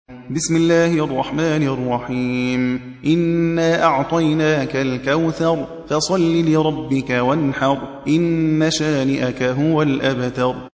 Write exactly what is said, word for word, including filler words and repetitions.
بسم الله الرحمن الرحيم إنا أعطيناك الكوثر فصل لربك وانحر إن شانئك هو الأبتر.